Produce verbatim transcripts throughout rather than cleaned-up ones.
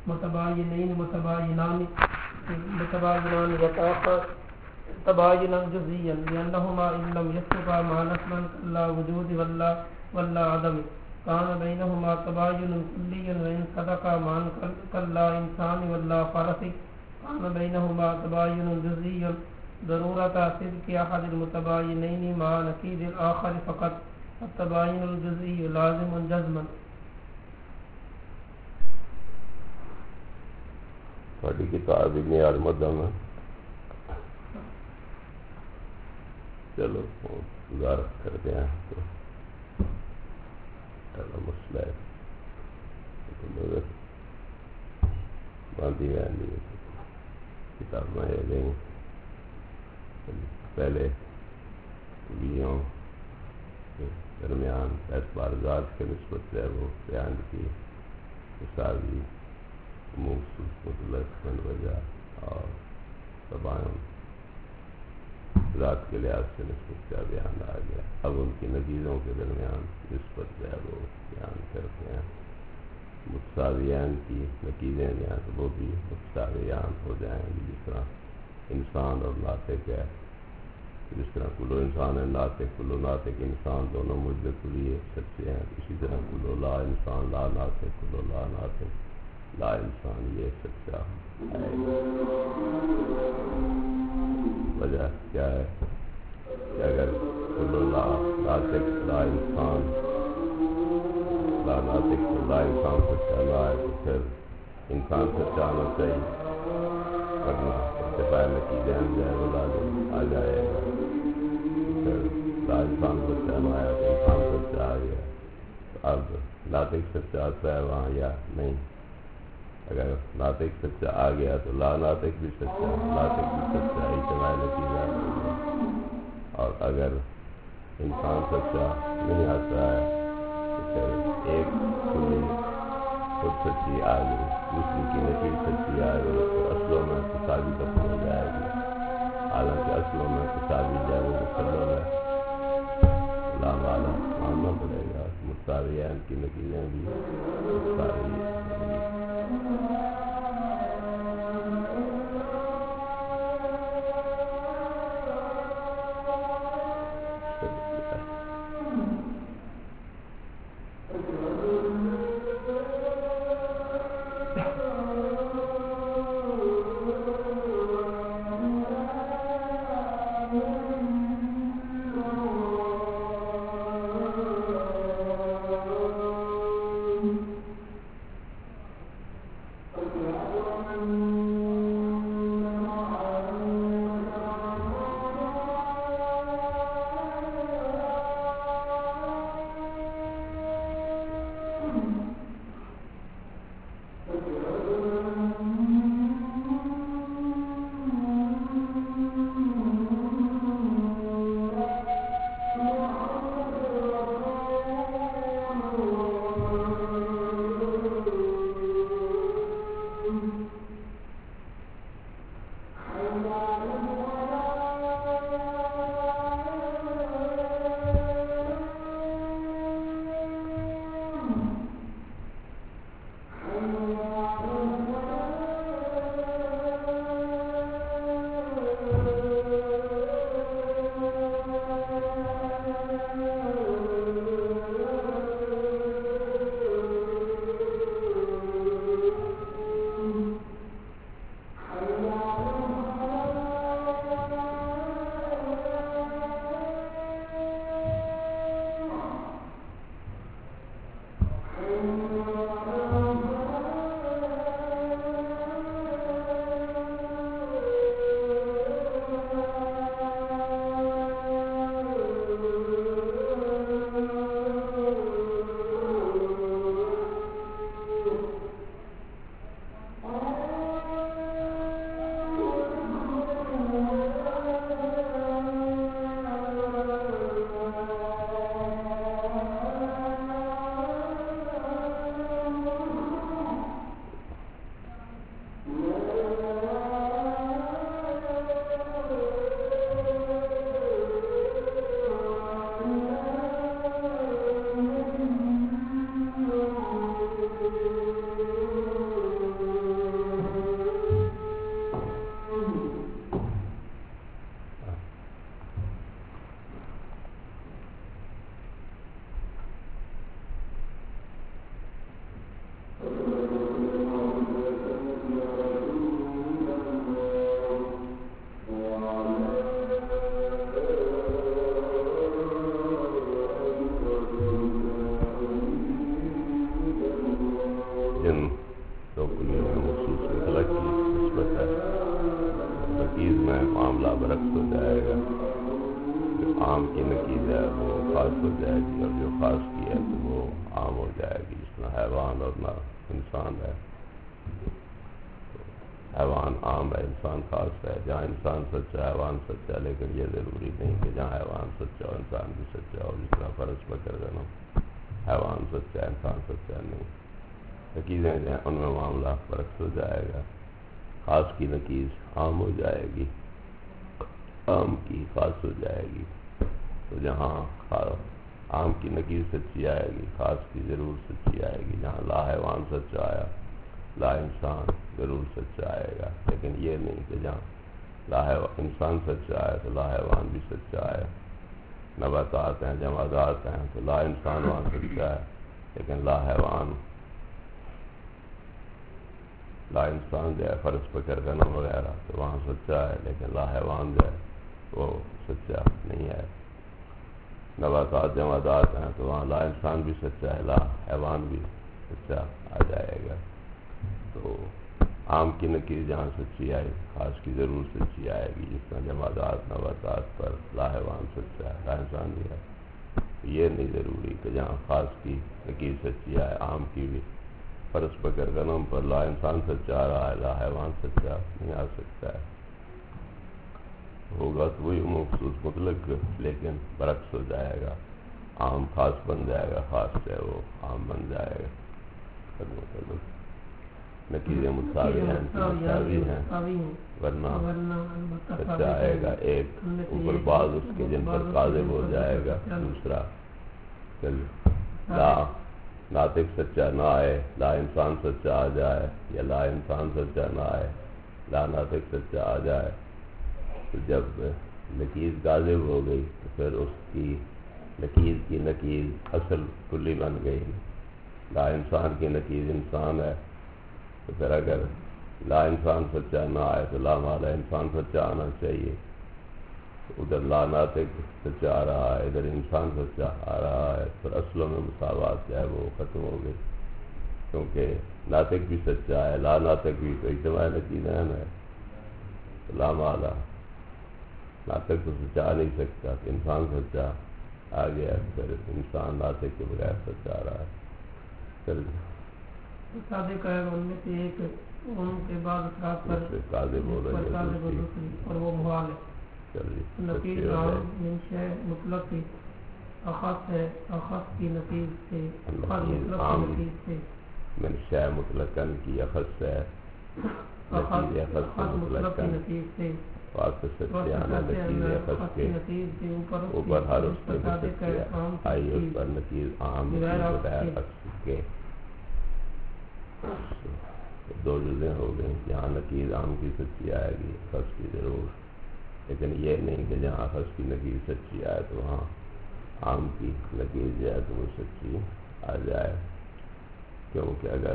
متباينين متباينان متباينان يتأخر تباينا جزئيا لأنهما إن لم يسبقا معنى اسما كلا وجود ولا ولا عدم كان بينهما تباين كلي وإن صدقا معنى كلا إنسان ولا فرس كان بينهما تباين جزئي ضرورة صدق أحد المتباينين مع نقيض الآخر فقط التباين الجزئي لازم جزما. ہماری کتاب ابن المدم ہے. چلو گزارت کرتے ہیں تو مسئلہ ہے باندھی گئی کتاب میں لیں گے. پہلے بیوں کے درمیان اعتبار ذات کے نسبت سے وہ بیان کی مساوی مطلق من وجہ اور تباین ذات کے لحاظ سے نسبت کا بیان آ گیا. اب ان کی نتیجوں کے درمیان نسبت جو ہے وہ بیان کرتے ہیں. متساویان کی نتیجیں جو ہیں تو وہ بھی متساویان ہو جائیں گی. جس طرح انسان اور ناطق ہے, جس طرح کلو انسان ہے ناطق, کلو ناطق انسان دونوں مدت لیے سچے ہیں. اسی طرح کلو لا انسان لا ناطق, کلو لا ناطق لا انسان یہ سچا ہے. وجہ کیا ہے کہ اگر کلو لا ناطق لا انسان لا ناطق تو لا انسان سچا لا ہے تو پھر انسان سچا آنا چاہیے, ورنہ ارتفاع نتیجے آ جائے وہ لازم آ جائے گا. پھر لا انسان سچا نہ آیا تو انسان سچا آ گیا. اب ناطق سچا آتا ہے وہاں یا نہیں؟ اگر ناطق سچا آ گیا تو لا ناطق بھی سچا, ناطق بھی سچا, اجتماعی نتیجہ ہوگا. اور اگر انسان سچا نہیں آتا ہے تو پھر ایک کلی خود سچی آ گئی, دوسری کی نتیج سچی آ گئی تو اصلوں میں تصاوی ختم ہو جائے گی. حالانکہ اصلوں میں تصاوی جائے وہ مسلم ہے لا والا ماننا پڑے گا. متساویان کی نتیجیں بھی متساوی ہیں. تو کلیوں میں مخصوص مطلق کی نسبت ہے. نقیض میں معاملہ برعکس ہو جائے گا. جو عام کی نقیض ہے وہ خاص ہو جائے گی اور جو خاص کی ہے تو وہ عام ہو جائے گی. جس طرح حیوان اور نہ انسان ہے. حیوان عام ہے، انسان خاص ہے. جہاں انسان سچا ہے حیوان سچا ہے، لیکن یہ ضروری نہیں کہ جہاں حیوان سچا ہو انسان بھی سچا ہو. جس طرح فرض پکڑ دینا حیوان سچا ہے انسان سچا نہیں. نقیزیں جو ہیں ان میں معاملہ برعکس ہو جائے گا. خاص کی نقیز عام ہو جائے گی، عام کی خاص ہو جائے گی. تو جہاں عام کی نقیز سچی آئے گی خاص کی ضرور سچی آئے گی. جہاں لا حیوان سچا آیا لا انسان ضرور سچا آئے گا. لیکن یہ نہیں کہ جہاں لا انسان سچا ہے تو لا حیوان بھی سچا ہے. نباتات ہیں، جمادات ہیں، تو لا انسان وہاں سچا ہے لیکن لا حیوان لا انسان جو ہے فرض پکڑ غنم وغیرہ تو وہاں سچا ہے لیکن لا حیوان جو ہے وہ سچا نہیں ہے. نباتات جمادات ہیں تو وہاں لا انسان بھی سچا ہے لا حیوان بھی سچا آ جائے گا. تو عام کی نقیز جہاں سچی آئے خاص کی ضرور سچی آئے گی. جس طرح جمادات نباتات پر لا حیوان سچا ہے لا انسان بھی ہے. یہ نہیں ضروری کہ جہاں خاص کی نقیز سچی آئے عام کی بھی. فرض پکڑ غنم پر لا انسان سچا آ رہا ہے لا حیوان سچا نہیں آ سکتا ہے. ہوگا تو وہی مخصوص مطلق لیکن برعکس ہو جائے گا. عام خاص بن جائے گا، خاص ہے وہ عام بن جائے گا. نقیزیں متساوی ہیں متساوی ہیں ورنہ سچا آئے گا ایک اوپر بعض اس کے جن پر کاذب ہو جائے گا. دوسرا لا ناطق سچا نہ آئے لا انسان سچا آ جائے، یا لا انسان سچا نہ آئے لا ناطق سچا آ جائے. تو جب نقیز کاذب ہو گئی تو پھر اس کی نقیز کی نقیز اصل کلی بن گئی. لا انسان کی نقیز انسان ہے تو پھر اگر لا انسان سچا نہ آئے تو لا مالا انسان سچا آنا چاہیے. ادھر لا ناطق سچا آ رہا ہے ادھر انسان سچا آ رہا ہے. پھر اصلوں میں مساوات جو ہے وہ ختم ہو گئی کیونکہ ناطق بھی سچا ہے لا ناطق بھی تو اجتماع نقیزین ہے. تو لا مالا ناطق تو سچا آ نہیں سکتا کہ انسان سچا آ گیا. پھر انسان ناطق کے بغیر سچا آ رہا ہے. چل صادق ہے ان میں سے ایک ان کے بعد اثرات پر قاضب ہو رہا ہے اور وہ محال ہے. نقیز عام من شے مطلق کی اخص ہے اخص کی نقیز سے مطلق کی نقیز سے من شے مطلقاً کی اخص ہے نقیز اخص مطلق کی نقیز سے واسطہ سچے آنا نقیز اخص کے اوپر ہر اس کے سچے آئی اس پر نقیز عام بغیر اخص کے. دو جزیں ہو گئیں. جہاں نقیز عام کی سچی آئے گی اخص کی ضرور، لیکن یہ نہیں کہ جہاں اخص کی نقیز سچی آئے تو وہاں عام کی نقیز جو ہے تو وہ سچی آ جائے. کیونکہ اگر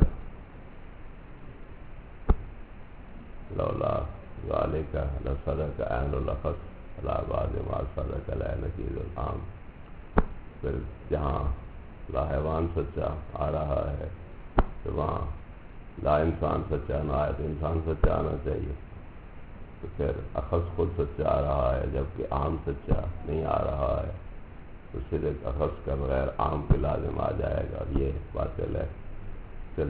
لولا ذالک لصدق عین الاخص لا بعد ما صدق لا نقیز العام. پھر جہاں لا حیوان سچا آ رہا ہے تو وہاں لا انسان سچا نہ آئے تو انسان سچا آنا چاہیے. تو پھر اخص خود سچا آ رہا ہے جبکہ عام سچا نہیں آ رہا ہے تو صرف اخص کا بغیر عام کے لازم آ جائے گا. یہ باطل ہے. چل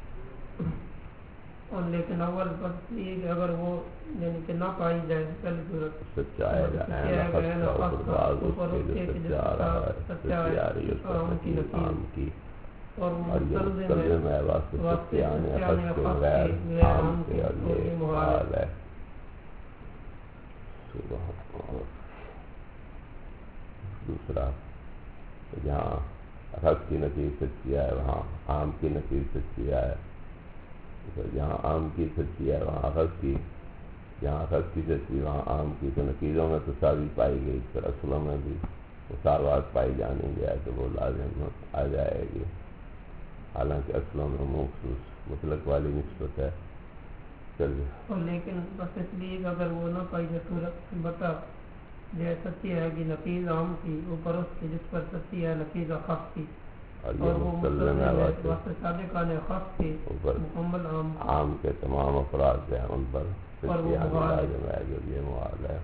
اور لیکن اول بات یہ کہ اگر وہ یعنی کہ نہ پائی جائے پہلی صورت سچا آئے گا عین اخص کا اوپر بعض اس کے جو سچا آ رہا ہے سچی آ رہی ہے اس پر نقیز عام کی. اور یہ مستلزم ہے واسطے سچے آنے اخص کے بغیر عام کے اور یہ محال ہے. دوسرا جہاں اخص کی نقیز سچی ہے وہاں عام کی نقیز سچی ہے. جہاں عام کی سچی ہے وہاں اخص کی، جہاں اخص کی سچی وہاں عام کی. تو نقیزوں میں تساوی پائی گئی پھر اصلوں میں بھی مساوات پائی جانی گیا تو وہ لازم آ جائے گی. حالانکہ اصلوں میں مخصوص مطلق والی نسبت ہے. اور لیکن بس اس لیے کہ اگر وہ نہ پائی جائے صورت بتا جو سچی ہے کہ نقیز عام کی اوپر اس کی جس پر سچی ہے نقیز اخص کی اور یہ مستلزم ہے واسطہ سابقان خاص کے مکمل عام عام کے تمام افراد جو ہیں ان پر لازم ہے جو یہ محال ہے.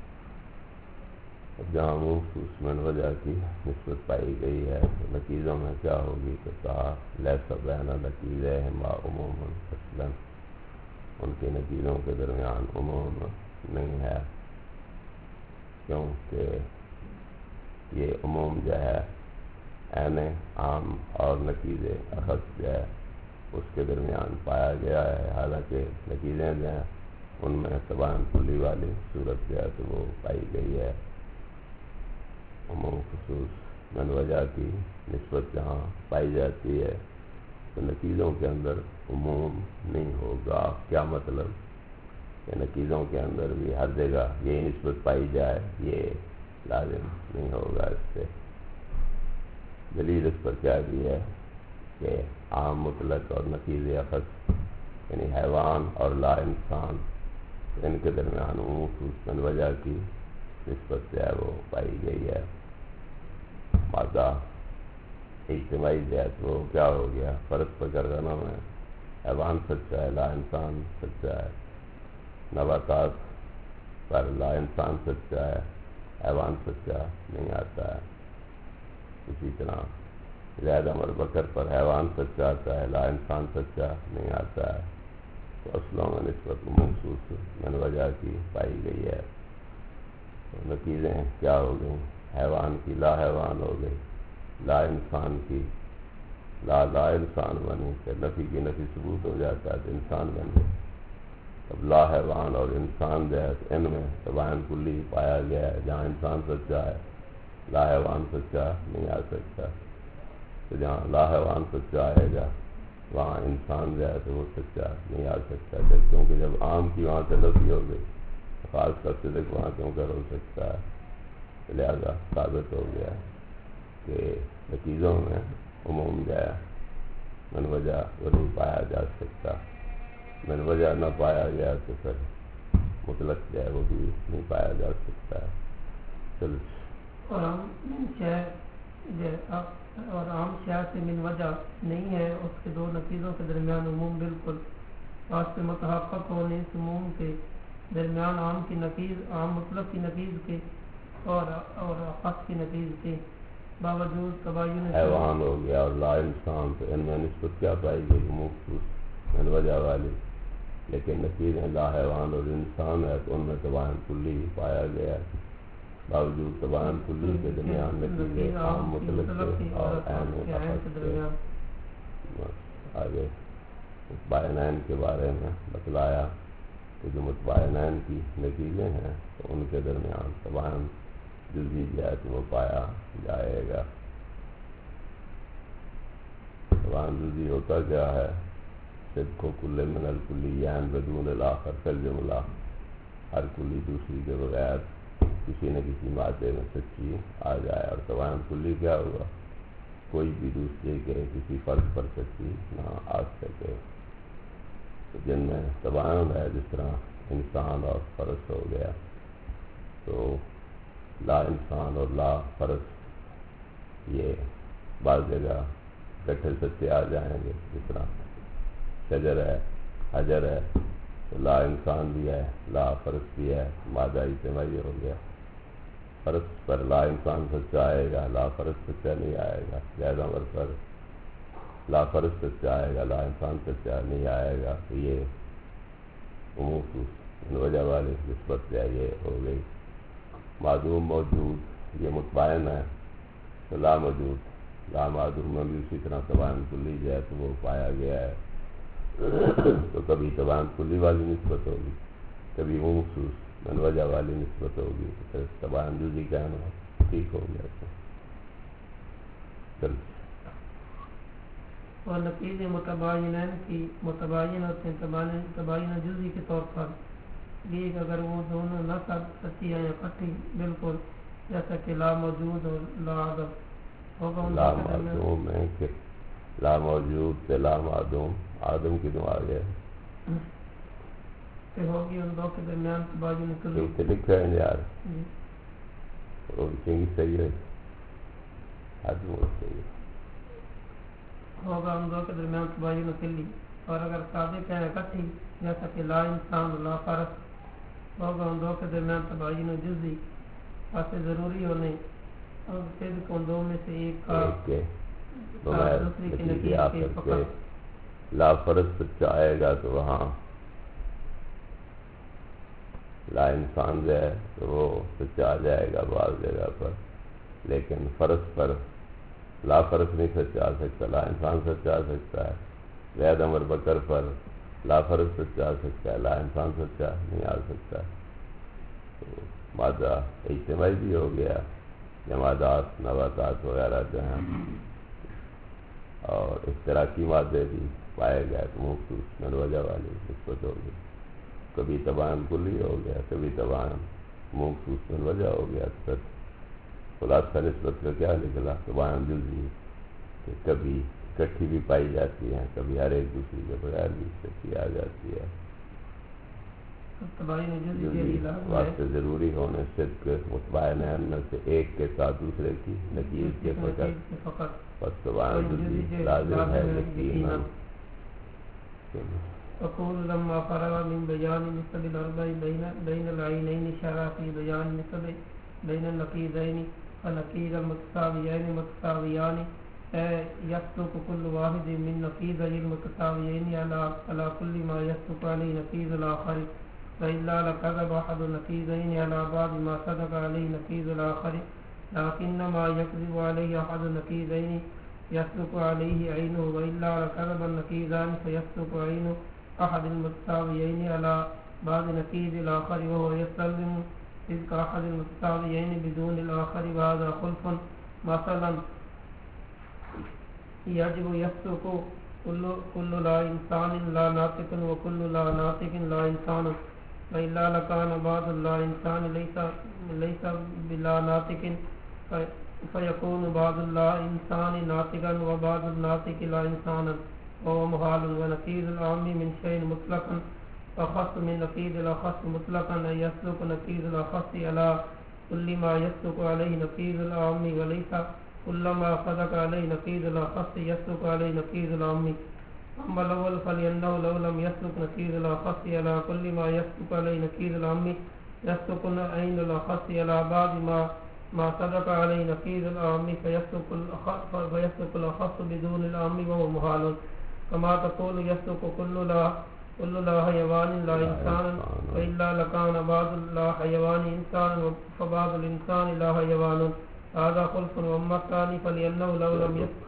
جہاں مخصوص من وجہ کی نسبت پائی گئی ہے تو نکیزوں میں کیا ہوگی کہ کہا لیسا بین نکیزہما عموماً اصلاً ان کی نکیزوں کے درمیان عموم نہیں ہے کیونکہ یہ عموم جو ہے عین عام اور نکیز اخص جو ہے اس کے درمیان پایا گیا ہے. حالانکہ نکیزیں جو ہیں ان میں تباین کلی والی صورت جو ہے تو وہ پائی گئی ہے. عموم خصوص من وجہ کی نسبت جہاں پائی جاتی ہے تو نکیزوں کے اندر عموم نہیں ہوگا. کیا مطلب کہ نکیزوں کے اندر بھی ہر جگہ یہی نسبت پائی جائے یہ لازم نہیں ہوگا. اس سے دلیل اس پر کیا دی ہے کہ عام مطلق اور نکیز اخص یعنی حیوان اور لا انسان ان کے درمیان عموم خصوص من وجہ کی نسبت سے ہے وہ پائی گئی ہے. مادہ اجتماعی جو ہے تو وہ کیا ہو گیا فرق پکڑ گنا میں حیوان سچا ہے لا انسان سچا ہے. نباتات پر لا انسان سچا ہے حیوان سچا نہیں آتا ہے. اسی طرح زید امر بکر پر حیوان سچا آتا ہے لا انسان سچا نہیں آتا ہے. تو اصلوں میں نسبت مخصوص من وجہ کی پائی گئی ہے. تو نتیجیں کیا ہو گئیں حیوان کی لا حیوان ہو گئی لا انسان کی لا لا انسان بنی کہ نفی کی نفی ثبوت ہو جاتا ہے تو انسان بن گئے. اب لا حیوان اور انسان جو ہے ان میں تباین کلی پایا گیا ہے. جہاں انسان سچا ہے لا حیوان سچا نہیں آ سکتا. تو جہاں لا حیوان سچا آئے گا وہاں انسان جو ہے تو وہ سچا نہیں آ سکتا. کیونکہ جب عام کی وہاں سے نفی ہو گئی خاص کا صدق وہاں کیوں کر ہو سکتا ہے. لہذا ثابت ہو گیا کہ نتیجوں میں عموم جو ہے من وجہ وہ نہیں پایا جا سکتا. من وجہ نہ پایا گیا تو پھر مطلق جو ہے وہ بھی نہیں پایا جا سکتا ہے. چلو اور عام شے اور عام شے سے من وجہ نہیں ہے اس کے دو نتیجوں کے درمیان عموم بالکل واسطے متحقق ہونے اس عموم کے درمیان عام کی نقیض عام مطلق کی نقیض کے اور اور خاص کی نقیض کے باوجود تباین حیوان ہو گیا اور لا انسان تو ان میں نسبت کیا پائی گئی مخصوص من وجہ والی. لیکن نقیضیں لا حیوان اور انسان ہے تو ان میں تباین کلی پایا گیا ہے. باوجود تباین کلی کے درمیان نتیجے عام مطلق کے اور عین اخص کے. آگے متباینین کے بارے میں بتلایا کہ جو متباینین کی نتیجے ہیں تو ان کے درمیان تباین جزوی جہت وہ پایا جائے گا. تباین جزوی ہوتا کیا ہے صدق و کل من الکلیین بدون الاخر کالجملہ. ہر کلی دوسری کے بغیر کسی نہ کسی مادے میں سچی آ جائے. اور تباین کلی کیا ہوا کوئی بھی دوسرے کے کسی فرد پر سچی نہ آ سکے. جن میں تباین ہے جس طرح انسان اور فرس ہو گیا تو لا انسان اور لا فرس یہ بعض جگہ کٹھے سچے آ جائیں گے. جس طرح شجر ہے حجر ہے تو لا انسان بھی ہے لا فرس بھی ہے مادہ اجتماعی ہو گیا. فرس پر لا انسان سچا آئے گا لا فرس سچا نہیں آئے گا. زیادہ عمر پر لا فرس سچا آئے گا لا انسان سچا نہیں آئے گا. تو یہ عموم وجہ والی نسبت جو ہے یہ ہو گئی. معدوم موجود یہ متباین ہے تو لا موجود لا معدوم میں بھی اسی طرح تباین کلی جو ہے تو وہ پایا گیا ہے. تو کبھی تباین کلی والی نسبت ہوگی کبھی مخصوص من وجہ والی نسبت ہوگی. پھر تباین جزوی کہنا ٹھیک ہو گیا. چل اور نقیض متباینین کی متباین ہوتے ہیں تباین جزوی کے طور پر یہ کہ اگر وہ دونوں نہ سچی ہیں یا کٹھی بالکل جیسا کہ لا موجود اور لا عدم ہوگا. لا معدوم ہے کہ لا موجود سے لا معدوم آدم کی دعا گیا کہ ہوگی ان دو کے درمیان تباین کلی. تو لکھا ہے یار وہ چنگی صحیح ہے آدم وہ صحیح ہے. ہوگا ان دو کے درمیان تباین کلی، اور اگر صادق ہیں اکٹھی جیسا کہ لا انسان لا فرق ہوگا ان دو کے درمیان تباین جزئی واسطے ضروری ہونے اور صدق ان دو میں سے ایک کا دوسری کی نتیجے کے فقط لا فرض سچا آئے گا تو وہاں لا انسان جو ہے تو وہ سچا آ جائے گا بعض جگہ پر، لیکن فرض پر لا فرض نہیں سچا آ سکتا، لا انسان سچا آ سکتا ہے۔ زید عمر بکر پر لا فرض سچا آ سکتا ہے، لا انسان سچا نہیں آ سکتا۔ تو مادہ اجتماعی بھی ہو گیا، جمادات نباتات وغیرہ جو ہیں، اور اشتراکی مادے بھی پائے گئے تو مخصوص من وجہ والی نسبت ہو گئی، کبھی تباین کلی ہو گیا، کبھی تباین مخصوص من وجہ ہو گیا۔ تو خلاصہ نسبت کا کیا نکلا؟ تباین جزئی کہ کبھی اکٹھی بھی پائی جاتی ہیں، کبھی ہر ایک دوسری کے بغیر بھی اکٹھی آ جاتی ہے۔ واسطے ضروری ہونے صدق متباین ہے، ان میں سے ایک کے ساتھ دوسرے کی نکیر کے فقط بس تباین جزئی لازم ہے یقینا۔ وقول لما فرغ من بیان نسب الاربع بین العینین شرع فی بیان نسب بین النقیضین فنقیض المتساویین متساویان یصدق كل واحد من نقیضی المتساویین علی کل ما یصدق علی نقیض الآخر وإلا لكذب أحد النقيضين على بعض ما صدق عليه نقيض الآخر لكنما يكذب عليه أحد النقيضين يصدق عليه عينه وإلا لكذب النقيضان فيصدق عين أحد المتساويين على بعض نقيض الآخر وهو يستلزم صدق أحد المتساويين بدون الآخر وهذا خلف مثلا يجب يصدق كل كل لا إنسان لا ناطق وكل لا ناطق لا إنسان وإلا لكان بعض لا إنسان ليس ليس بلا ناطق فيكون بعض لا إنسان ناطقا وبعض الناطق لا إنسانا وهو محال ونقيض العام من شيء مطلقا فخص من نقيض الأخص مطلقا أن يصدق نقيض الأخص على كل ما يصدق عليه نقيض العام وليس كل ما صدق عليه نقيض الأخص يصدق عليه نقيض العام أما الأول فلأنه لو لم يصدق نقيض الأخص على كل ما يصدق عليه نقيض العام يصدق عين الأخص على بعض ما ما صدق عليه نقيض العام فيصدق فيصدق الأخص بدون العام وهو محال كما تقول يصدق كل لا كل لا حيوان لا إنسان وإلا لكان بعض لا حيوان إنسان فبعض الإنسان لا حيوان هذا خلف وأما الثاني فلأنه لو لم يصدق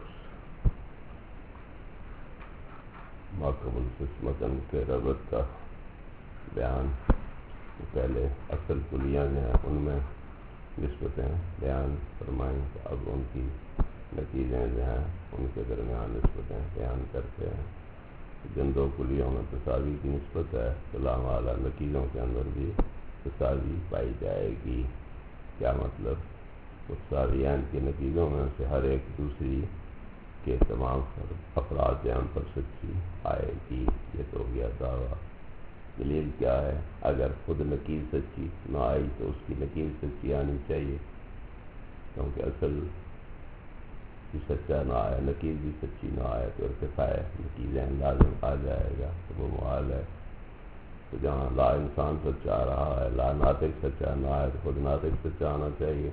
ماقبل قسمتاً کے ربط کا بیان، پہلے اصل کلیاں ہیں ان میں نسبتیں بیان فرمائیں، اب ان کی نتیجیں جو ہیں ان کے درمیان نسبتیں بیان کرتے ہیں۔ جن دو کلیوں میں تساوی کی نسبت ہے تو لامعالی نتیجوں کے اندر بھی تساوی پائی جائے گی۔ کیا مطلب؟ متساویان کے نتیجوں میں سے ہر ایک دوسری کے تمام افراد ان پر سچی آئے گی۔ یہ تو ہو گیا دعویٰ۔ دلیل کیا ہے؟ اگر خود نقیض سچی نہ آئی تو اس کی نقیض سچی آنی چاہیے، کیونکہ اصل بھی سچا نہ آئے، نقیض بھی سچی نہ آئے تو ارتفاع نقیضیں لازم آ جائے گا، تو وہ محال ہے۔ تو جہاں لا انسان سچا آ رہا ہے، لا ناطق سچا نہ آئے تو خود ناطق سچا آنا چاہیے،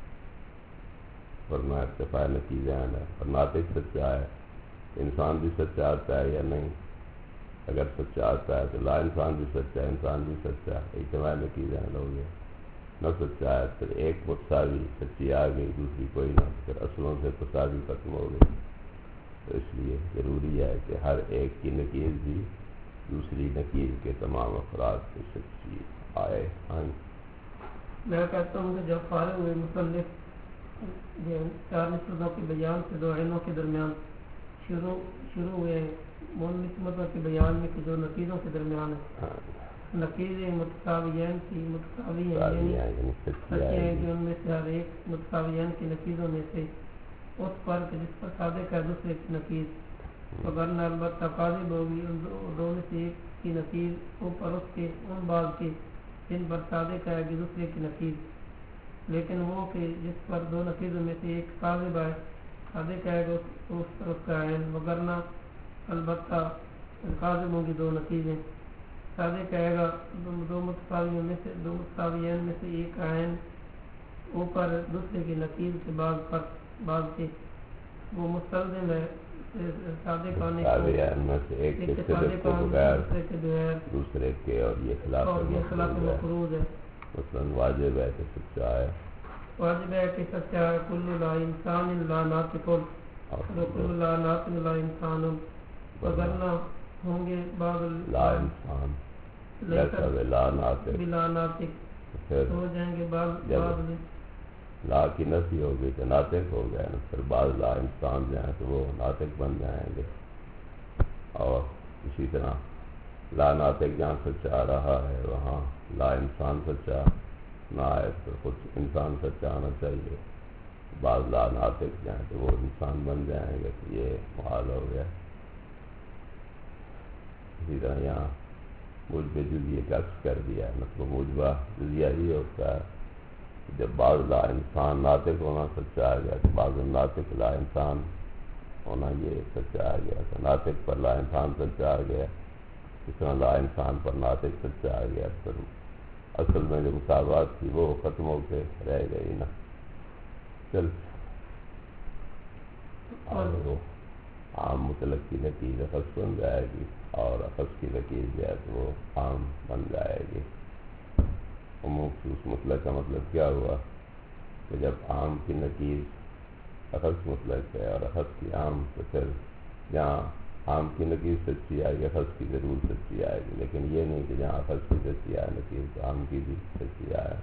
ورنہ ارتفاع نتیجہ ہے۔ اور ناطق سچا ہے، انسان بھی سچا آتا ہے یا نہیں؟ اگر سچا آتا ہے تو لا انسان بھی سچا ہے، انسان بھی سچا ہے، اجتماع نتیجہ ہو گیا۔ نہ سچا ہے پھر ایک متساوی سچی آ گئی، دوسری کوئی نہ، پھر اصلوں سے تساوی ختم ہو گئی۔ تو اس لیے ضروری ہے کہ ہر ایک کی نقیض بھی دوسری نقیض کے تمام افراد سے سچی آئے۔ ہاں میں کہتا ہوں کہ جب فارغ ہوئے مصنف چار نسبتوں کے بیان سے دو علموں کے درمیان شروع شروع ہوئے ان نسبتوں کے بیان میں کہ جو نقیضوں کے درمیان ہے، نقیض متساویین کی متساوی ہیں یعنی سچے ہیں کہ ان میں سے ہر ایک متساویین کی نقیضوں میں سے اس پر جس پر صادق ہے دوسرے کی نقیض، وگرنہ البتہ قاضب ہوگی ان دو میں سے ایک کی نقیض اوپر اس کے ان بعض کے جن پر صادق ہے کہ دوسرے کی نقیض، لیکن وہ کہ جس پر دو نقیضوں میں سے ایک قاضب ہے صادق کہے گا اس طرف کا عین، وگرنہ البتہ قاضموں کی دو نتیجے. صادق کہے گا دو متساویوں میں سے دو متساویین میں سے ایک عین اوپر دوسرے کی نقیض کے بعد پر بعد کے وہ مستلزم ہے صادق آنے میں سے ایک کے صدق کو بغیر دوسرے کے، اور یہ خلاف مفروض ہے. مثلاً واجب ہے کہ سچا ہے، واجب ہے کہ سچا ہے. کل لا انسان لا ناطق کل لا ناطق لا انسان، وگرنہ ہوں گے بعض لا انسان لا ناطق بلا ناطق ہو جائیں گے بعض بعض لا کی نفی ہوگی تو ناطق ہو گیا نا، پھر بعض لا انسان جائیں تو وہ ناطق بن جائیں گے. اور اسی طرح لا ناطق جہاں سچا رہا ہے وہاں لا انسان سچا نہ آئے تو خود انسان سچا آنا چاہیے. بعض لا ناطق جائیں تو وہ انسان بن جائیں گے، تو یہ محال ہو گیا. اسی طرح یہاں موجب جزیہ کا عکس کر دیا ہے، مطلب موجبہ جزیہ ہی ہوتا ہے. جب بعض لا انسان ناطق ہونا سچا آ گیا تو بعض ناطق لا انسان ہونا یہ سچا آ گیا. تو ناطق پر لا انسان سچا آ گیا، اس طرح لا انسان پر ناطق سچا آ گیا. پھر اصل میں جو مساوات تھی وہ ختم ہو کے رہ گئی نا. چل اور وہ عام مطلق کی نتیج اخذ بن جائے گی، اور اخذ کی نتیج جو ہے تو وہ عام بن جائے گی. مخصوص مطلق کا مطلب کیا ہوا کہ جب عام کی نتیج اخذ مطلق ہے اور اخذ کی عام، تو پھر جہاں عام کی نتیج سچی آئے گی اخذ کی ضرور سچی آئے گی. لیکن یہ نہیں کہ جہاں اخذ کی سچی آئے نتیج تو عام کی بھی سچی آئے.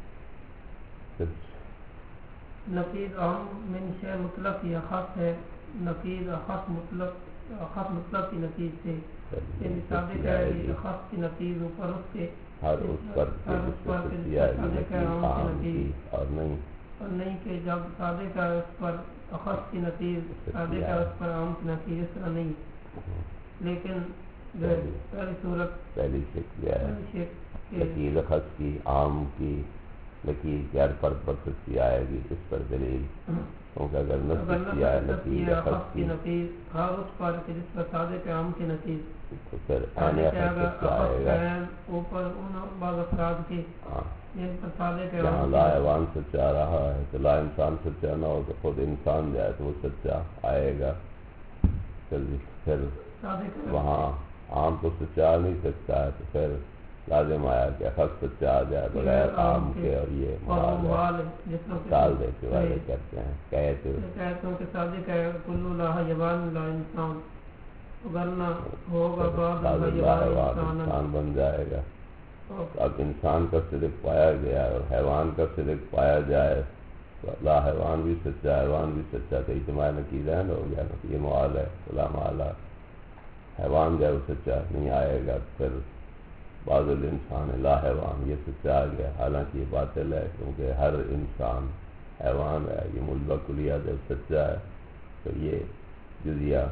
نقیض عام من شے مطلق یا خاص ہے. نقیض اخص مطلق اخص مطلق کی نتیج سے یعنی ثابت ہے کہ اخص کی نتیج اوپر اس کے ہر اس پر سچی آئے گی نتیج عام کی، اور نہیں اور نہیں کہ جب صادق ہے اس پر اخص کی نتیج صادق ہے اس پر عام کی نتیج، اس طرح نہیں. لیکن پہلی صورت پہلی شکل ہے نتیج اخص کی عام کی نتیج ہر فرد پر سچی آئے گی. اس پر دلیل کیونکہ اگر نہ سچی آئے نتیج اخص کی نتیج ہر اس پر جس پر صادق ہے عام کی نتیج، تو پھر آنے اخص سچا آئے گا. اوپر ان بعض افراد کے جن پر صادق ہے جہاں لا حیوان سچا رہا ہے تو لا انسان سچا نہ ہو تو خود انسان جائے تو وہ سچا آئے گا. پھر وہاں عام تو سچا نہیں سکتا ہے، تو پھر لازم آیا کہ اخذ سچا آ جائے بغیر عام کے. اور یہ مثال دیتے والے کرتے ہیں کہتے ہیں کہ صادق ہے کل لا حیوان لا انسان، ورنہ ہوگا بعض انسان بن جائے گا. اب انسان کا صدق پایا گیا اور حیوان کا صدق پایا جائے تو لا حیوان بھی سچا حیوان بھی سچا، تو اجتماع نقیض ہو گیا. یہ محال ہے. لا محالہ حیوان جو ہے وہ سچا نہیں آئے گا. پھر بعض الانسان لا حیوان یہ سچا آ گیا، حالانکہ یہ باطل ہے کیونکہ ہر انسان حیوان ہے. یہ ملبہ کلیہ جب سچا ہے تو یہ جزیہ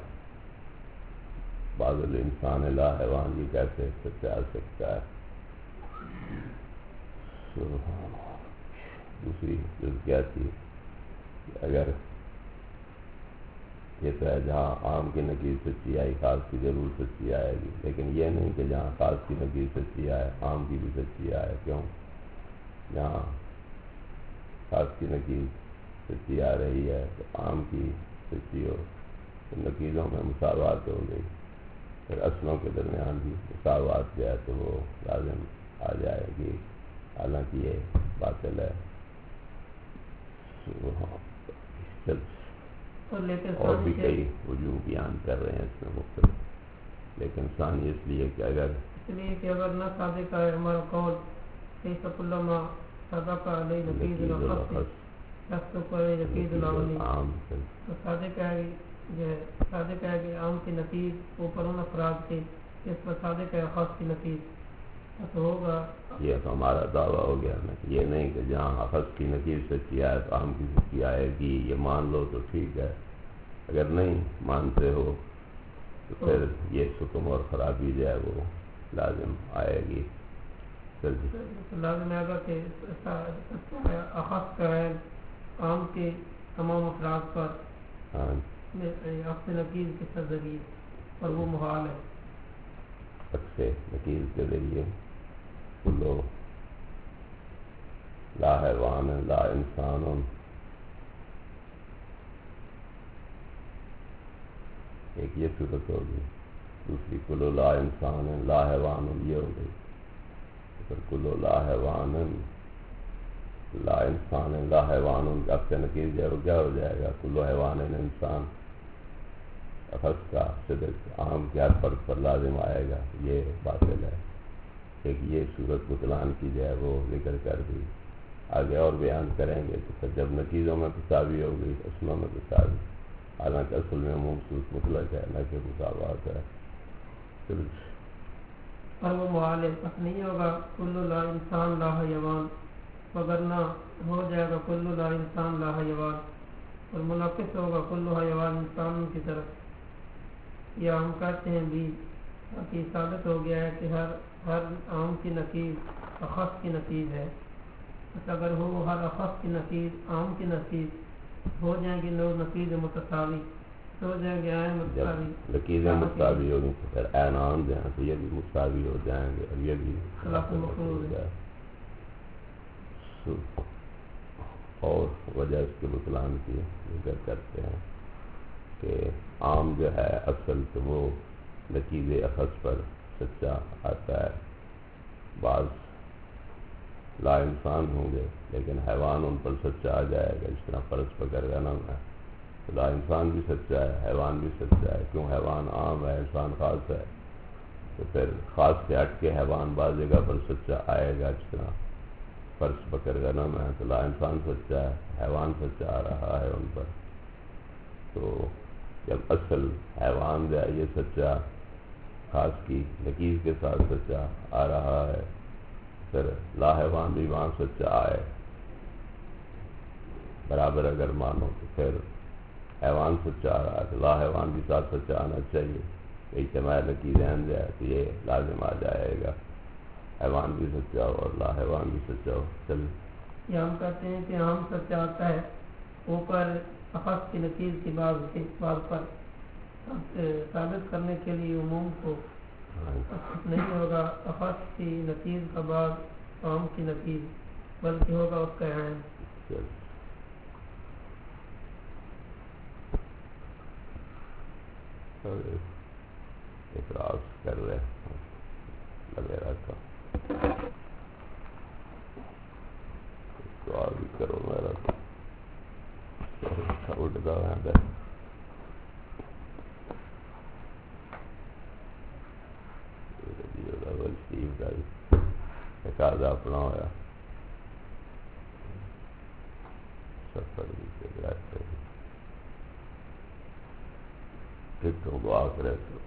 بعض الانسان لا حیوان یہ کیسے سچا آ سکتا ہے. دوسری جز کیا تھی کہ اگر یہ تو ہے جہاں عام کی نقیض سچی آئی خاص کی ضرور سچی آئے گی. لیکن یہ نہیں کہ جہاں خاص کی نقیض سچی آئے عام کی بھی سچی آئے. کیوں؟ جہاں خاص کی نقیض سچی آ رہی ہے تو عام کی سچی ہو تو نقیضوں میں مساوات ہو گئی. پھر اصلوں کے درمیان بھی مساوات جو ہے تو وہ لازم آ جائے گی، حالانکہ یہ باطل ہے. اور بھی کئی وجوہ بیان کر رہے ہیں اس میں مختلف، لیکن ثانی اس لیے کہ اگر اس لیے کہ اگر نہ صادق ہے ہمارا قول کیسا کل ما صدق علیہ نقیض الخص دست پر نقیض العامی، تو صادق ہے کہ صادق ہے کہ عام کی نتیج اوپر ان افراد کے جس پر صادق ہے خاص کی نتیج تو ہوگا. یہ تو ہمارا دعویٰ ہو گیا نا. یہ نہیں کہ جہاں خاص کی نتیج سچی آئے تو عام کی سچی آئے گی. یہ مان لو تو ٹھیک ہے، اگر نہیں مانتے ہو تو پھر یہ حکم اور خرابی جو ہے وہ لازم آئے گی. لازم آئے گا کہ اخص کا ہے عام کے تمام افراد پر ہاں عکس نقیز کے ذریعے اور وہ محال ہے. عکس نقیز کے ذریعے کلو لا حیوان لا انسان، ایک یہ صورت ہوگی. دوسری کلو لا انسان لا حیوان یہ ہو گئی. پھر کلو لا حیوان لا انسان لا حیوان عکس نقیز جو ہے وہ کیا ہو جائے گا؟ کلو حیوان انسان اخذ کا صدق عام کے ہر فرق پر لازم آئے گا. یہ باطل ہے. ایک یہ صورت بطلان کی جو ہے وہ ذکر کر دی. آگے اور بیان کریں گے. تو پھر جب نقیزوں میں تساوی ہوگی اصلوں میں تساوی، حالانکہ اصل میں مخصوص مطلق ہے نہ کہ مساوات ہے. اور وہ محال ہے، پس نہیں ہوگا کلو لا انسان لا حیوان، وگرنہ ہو جائے گا کلو لا انسان لا حیوان، اور منعکس ہوگا کلو حیوان انسان کی طرف. یا ہم کہتے ہیں بھی کہ ثابت ہو گیا ہے کہ ہر ہر عام کی نقیز اخص کی نقیز ہے. بس اگر ہو ہر اخص کی نقیز عام کی نقیز، ہو جائیں گے لوگ نقیز متساوی، ہو جائیں گے عین متساوی. نقیزیں متساوی ہوگی تو پھر عینان جو ہیں تو یہ بھی متساوی ہو جائیں گے اور یہ بھی خلاف مفروض ہے. اور وجہ اس کے بطلان کی ذکر کرتے ہیں کہ عام جو ہے اصل تو وہ نقیز اخص پر سچا آتا ہے. بعض لا انسان ہوں گے لیکن حیوان ان پر سچا آ جائے گا. جس طرح فرض پکڑ غنم ہے تو لا انسان بھی سچا ہے، حیوان بھی سچا ہے. کیوں؟ حیوان عام ہے، انسان خاص ہے. تو پھر خاص سے ہٹ کے حیوان بعض جگہ پر سچا آئے گا. جس طرح فرض پکڑ غنم ہے تو لا انسان سچا ہے، حیوان سچا آ رہا ہے ان پر. تو جب اصل حیوان جو ہے یہ سچا خاص کی نقیز کے ساتھ سچا آ رہا ہے، پھر لا حیوان بھی وہاں سچا آئے برابر اگر مانو، تو پھر حیوان سچا آ رہا ہے تو لا حیوان بھی ساتھ سچا آنا چاہیے. اجتماع نقیز عین جو ہے تو یہ لازم آ جائے گا، حیوان بھی سچا ہو اور لا حیوان بھی سچا ہو. چل یہ ہم کہتے ہیں کہ عام سچا آتا ہے اوپر اخص کی نقیز کی بات کے بات پر ثابت کرنے کے لیے عموم کو نہیں ہوگا اخص کی نقیز کا بعض عام کی نقیز، بلکہ ہوگا اس کا عین. اعتراض کر رہے لگے رہتا دعا بھی کرو میرا تو اٹھتا ہے. تقاضا اپنا ہوا سفر بھی ٹھیک تو دعا کرے.